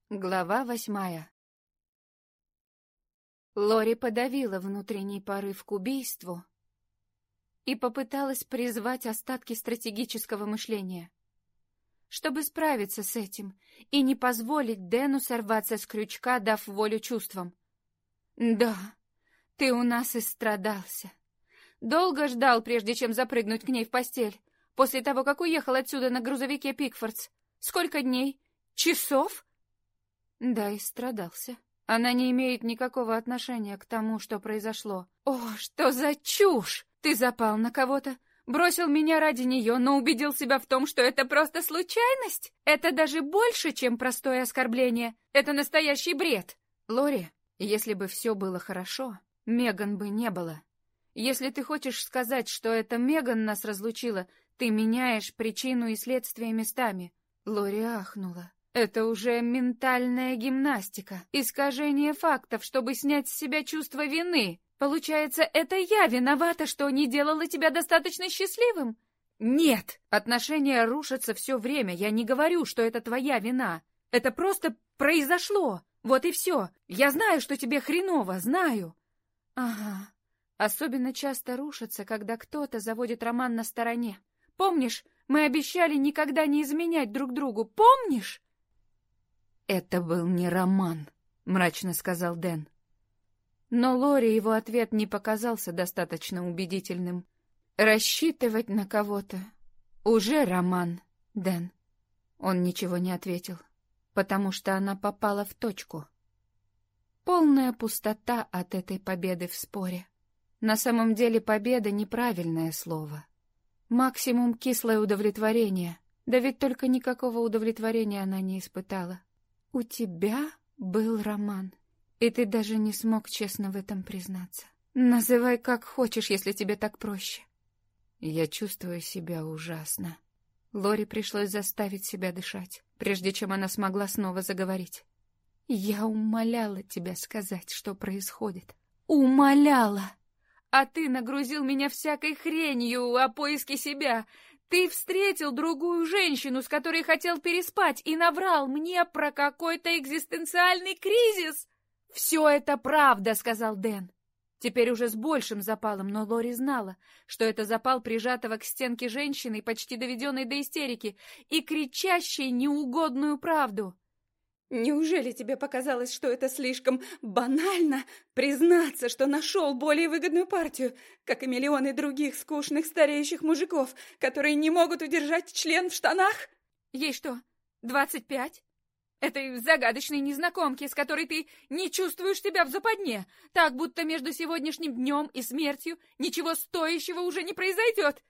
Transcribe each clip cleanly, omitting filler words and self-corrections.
Глава 8. Лори подавила внутренний порыв к убийству и попыталась призвать остатки стратегического мышления, чтобы справиться с этим и не позволить Дэну сорваться с крючка, дав волю чувствам. «Да, ты у нас истрадался. Долго ждал, прежде чем запрыгнуть к ней в постель, после того, как уехал отсюда на грузовике Пикфордс. Сколько дней? Часов?» Да, и страдался. Она не имеет никакого отношения к тому, что произошло. О, что за чушь! Ты запал на кого-то, бросил меня ради нее, но убедил себя в том, что это просто случайность? Это даже больше, чем простое оскорбление. Это настоящий бред. Лори, если бы все было хорошо, Меган бы не было. Если ты хочешь сказать, что это Меган нас разлучила, ты меняешь причину и следствие местами. Лори ахнула. Это уже ментальная гимнастика, искажение фактов, чтобы снять с себя чувство вины. Получается, это я виновата, что не делала тебя достаточно счастливым? Нет, отношения рушатся все время, я не говорю, что это твоя вина. Это просто произошло, вот и все. Я знаю, что тебе хреново, знаю. Ага, особенно часто рушатся, когда кто-то заводит роман на стороне. Помнишь, мы обещали никогда не изменять друг другу, помнишь? «Это был не роман», — мрачно сказал Дэн. Но Лори его ответ не показался достаточно убедительным. «Рассчитывать на кого-то уже роман, Дэн». Он ничего не ответил, потому что она попала в точку. Полная пустота от этой победы в споре. На самом деле победа — неправильное слово. Максимум кислое удовлетворение, да ведь только никакого удовлетворения она не испытала. У тебя был роман, и ты даже не смог честно в этом признаться. Называй как хочешь, если тебе так проще. Я чувствую себя ужасно. Лори пришлось заставить себя дышать, прежде чем она смогла снова заговорить. Я умоляла тебя сказать, что происходит. Умоляла! А ты нагрузил меня всякой хренью о поиске себя. Ты встретил другую женщину, с которой хотел переспать, и наврал мне про какой-то экзистенциальный кризис. «Все это правда», — сказал Дэн. Теперь уже с большим запалом, но Лори знала, что это запал прижатого к стенке женщины, почти доведенной до истерики, и кричащей неугодную правду. «Неужели тебе показалось, что это слишком банально признаться, что нашел более выгодную партию, как и миллионы других скучных стареющих мужиков, которые не могут удержать член в штанах? Ей что, 25? Этой загадочной незнакомке, с которой ты не чувствуешь себя в западне, так будто между сегодняшним днем и смертью ничего стоящего уже не произойдет.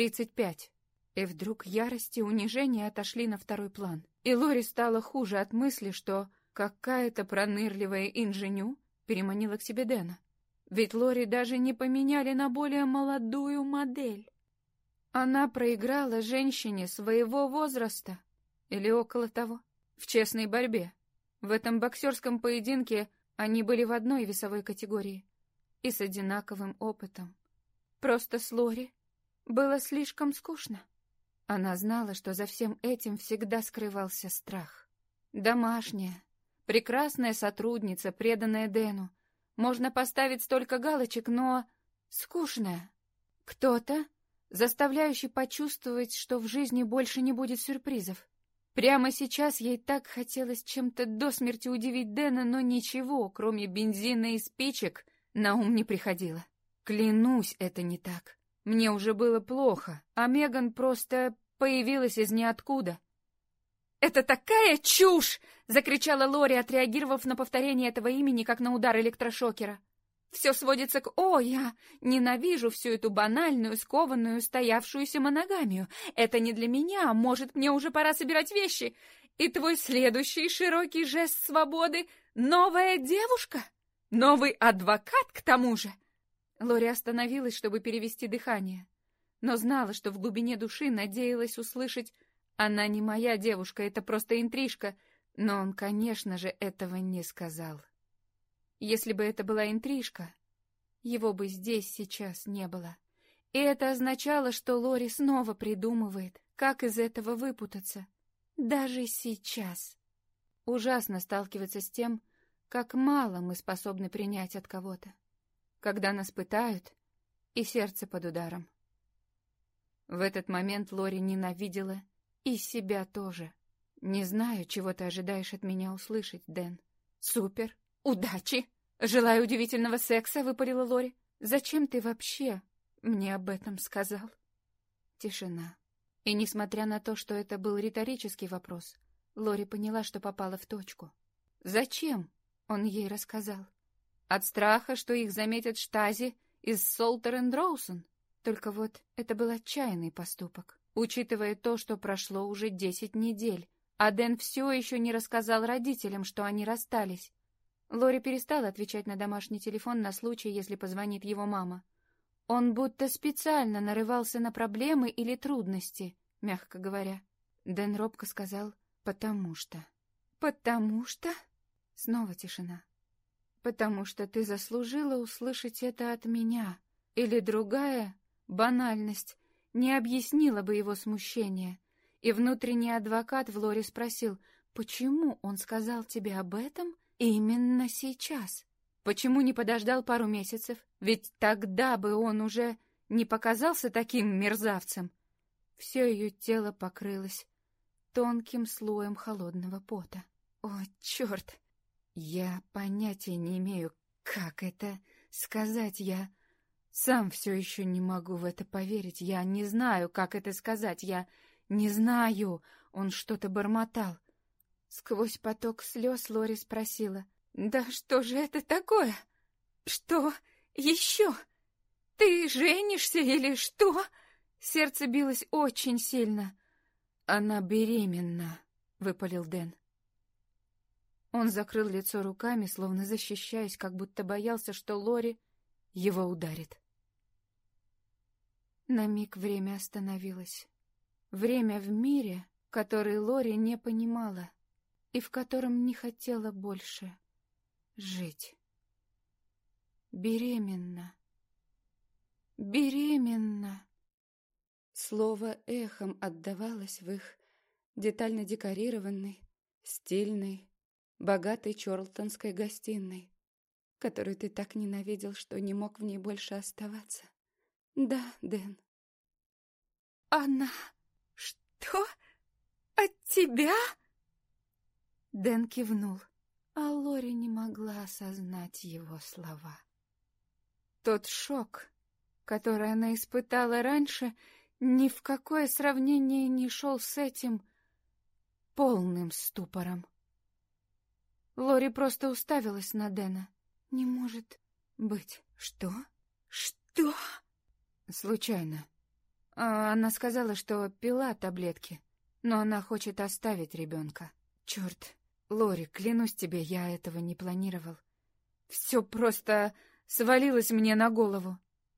35. И вдруг ярость и унижение отошли на второй план. И Лори стало хуже от мысли, что какая-то пронырливая инженю переманила к себе Дэна. Ведь Лори даже не поменяли на более молодую модель. Она проиграла женщине своего возраста, или около того, в честной борьбе. В этом боксерском поединке они были в одной весовой категории и с одинаковым опытом. Просто с Лори было слишком скучно. Она знала, что за всем этим всегда скрывался страх. Домашняя, прекрасная сотрудница, преданная Дэну. Можно поставить столько галочек, но скучная. Кто-то, заставляющий почувствовать, что в жизни больше не будет сюрпризов. Прямо сейчас ей так хотелось чем-то до смерти удивить Дэна, но ничего, кроме бензина и спичек, на ум не приходило. Клянусь, это не так. Мне уже было плохо, а Меган просто появилась из ниоткуда. «Это такая чушь!» — закричала Лори, отреагировав на повторение этого имени, как на удар электрошокера. «Все сводится к «О, я ненавижу всю эту банальную, скованную, стоявшуюся моногамию. Это не для меня, может, мне уже пора собирать вещи. И твой следующий широкий жест свободы — новая девушка? Новый адвокат, к тому же!» Лори остановилась, чтобы перевести дыхание, но знала, что в глубине души надеялась услышать: «Она не моя девушка, это просто интрижка», но он, конечно же, этого не сказал. Если бы это была интрижка, его бы здесь сейчас не было. И это означало, что Лори снова придумывает, как из этого выпутаться. Даже сейчас. Ужасно сталкиваться с тем, как мало мы способны принять от кого-то, когда нас пытают, и сердце под ударом. В этот момент Лори ненавидела и себя тоже. «Не знаю, чего ты ожидаешь от меня услышать, Дэн». «Супер! Удачи! Желаю удивительного секса!» — выпалила Лори. «Зачем ты вообще мне об этом сказал?» Тишина. И несмотря на то, что это был риторический вопрос, Лори поняла, что попала в точку. Зачем он ей рассказал? От страха, что их заметят штази из Солтер-энд-Роусон? Только вот это был отчаянный поступок, учитывая то, что прошло уже 10 недель, а Дэн все еще не рассказал родителям, что они расстались. Лори перестала отвечать на домашний телефон на случай, если позвонит его мама. Он будто специально нарывался на проблемы или трудности, мягко говоря. Дэн робко сказал «потому что». «Потому что?» Снова тишина. «Потому что ты заслужила услышать это от меня». Или другая банальность не объяснила бы его смущение. И внутренний адвокат в Лори спросил, почему он сказал тебе об этом именно сейчас? Почему не подождал пару месяцев? Ведь тогда бы он уже не показался таким мерзавцем. Все ее тело покрылось тонким слоем холодного пота. О, черт! Я понятия не имею, как это сказать. Я сам все еще не могу в это поверить. Я не знаю, как это сказать. Я не знаю. Он что-то бормотал. Сквозь поток слез Лори спросила: «Да что же это такое? Что еще? Ты женишься или что?» Сердце билось очень сильно. «Она беременна», — выпалил Дэн. Он закрыл лицо руками, словно защищаясь, как будто боялся, что Лори его ударит. На миг время остановилось. Время в мире, который Лори не понимала и в котором не хотела больше жить. Беременна. Беременна. Слово эхом отдавалось в их детально декорированной, стильной, богатой чарлтонской гостиной, которую ты так ненавидел, что не мог в ней больше оставаться. Да, Дэн. Она... Что? От тебя? Дэн кивнул, а Лори не могла осознать его слова. Тот шок, который она испытала раньше, ни в какое сравнение не шел с этим полным ступором. Лори просто уставилась на Дэна. Не может быть. Что? Что? Случайно. Она сказала, что пила таблетки, но она хочет оставить ребенка. Черт, Лори, клянусь тебе, я этого не планировал. Все просто свалилось мне на голову.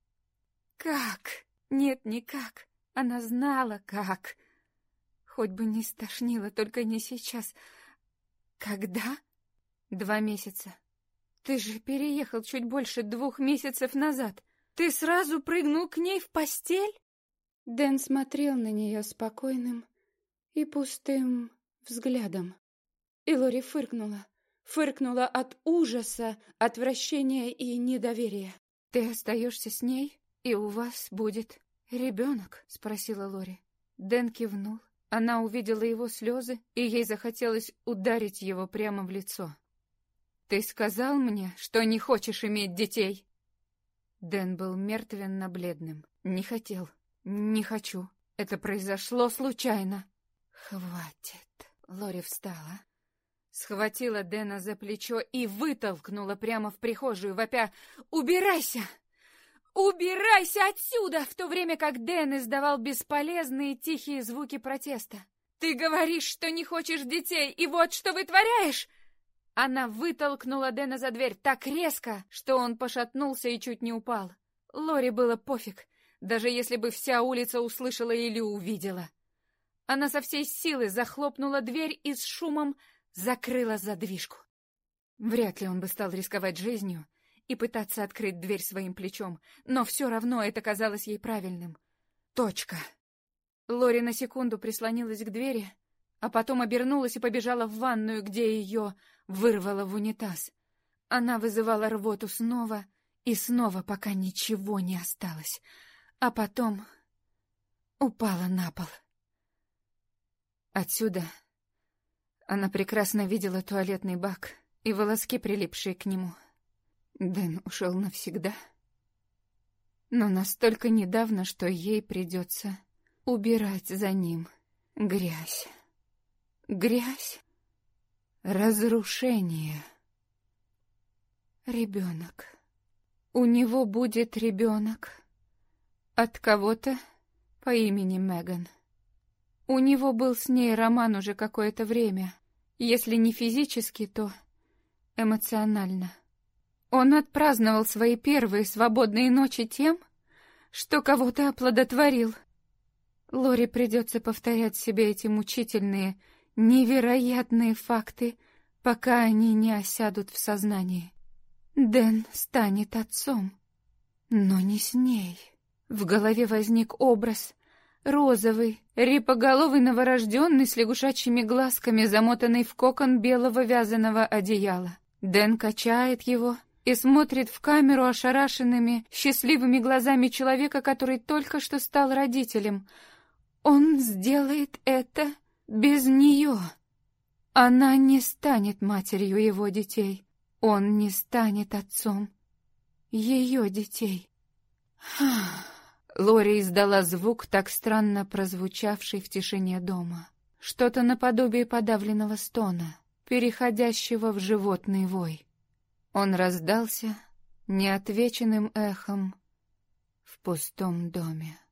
Как? Нет, никак. Она знала, как. Хоть бы не стошнило, только не сейчас. Когда? 2 месяца. Ты же переехал чуть больше 2 месяцев назад. Ты сразу прыгнул к ней в постель? Дэн смотрел на нее спокойным и пустым взглядом. И Лори фыркнула. Фыркнула от ужаса, отвращения и недоверия. «Ты остаешься с ней, и у вас будет ребенок?» — спросила Лори. Дэн кивнул. Она увидела его слезы, и ей захотелось ударить его прямо в лицо. «Ты сказал мне, что не хочешь иметь детей?» Дэн был мертвенно-бледным. «Не хотел. Не хочу. Это произошло случайно». «Хватит». Лори встала, схватила Дэна за плечо и вытолкнула прямо в прихожую, вопя: «Убирайся! Убирайся отсюда!» В то время как Дэн издавал бесполезные тихие звуки протеста. «Ты говоришь, что не хочешь детей, и вот что вытворяешь!» Она вытолкнула Дэна за дверь так резко, что он пошатнулся и чуть не упал. Лори было пофиг, даже если бы вся улица услышала или увидела. Она со всей силы захлопнула дверь и с шумом закрыла задвижку. Вряд ли он бы стал рисковать жизнью и пытаться открыть дверь своим плечом, но все равно это казалось ей правильным. Точка. Лори на секунду прислонилась к двери, а потом обернулась и побежала в ванную, где ее вырвало в унитаз. Она вызывала рвоту снова и снова, пока ничего не осталось, а потом упала на пол. Отсюда она прекрасно видела туалетный бак и волоски, прилипшие к нему. Дэн ушел навсегда, но настолько недавно, что ей придется убирать за ним грязь. Грязь, разрушение. Ребенок. У него будет ребенок от кого-то по имени Меган. У него был с ней роман уже какое-то время, если не физически, то эмоционально. Он отпраздновал свои первые свободные ночи тем, что кого-то оплодотворил. Лори придется повторять себе эти мучительные, невероятные факты, пока они не осядут в сознании. Дэн станет отцом, но не с ней. В голове возник образ: розовый, репоголовый новорожденный с лягушачьими глазками, замотанный в кокон белого вязаного одеяла. Дэн качает его и смотрит в камеру ошарашенными, счастливыми глазами человека, который только что стал родителем. Он сделает это без нее. Она не станет матерью его детей. Он не станет отцом ее детей. Лори издала звук, так странно прозвучавший в тишине дома. Что-то наподобие подавленного стона, переходящего в животный вой. Он раздался неотвеченным эхом в пустом доме.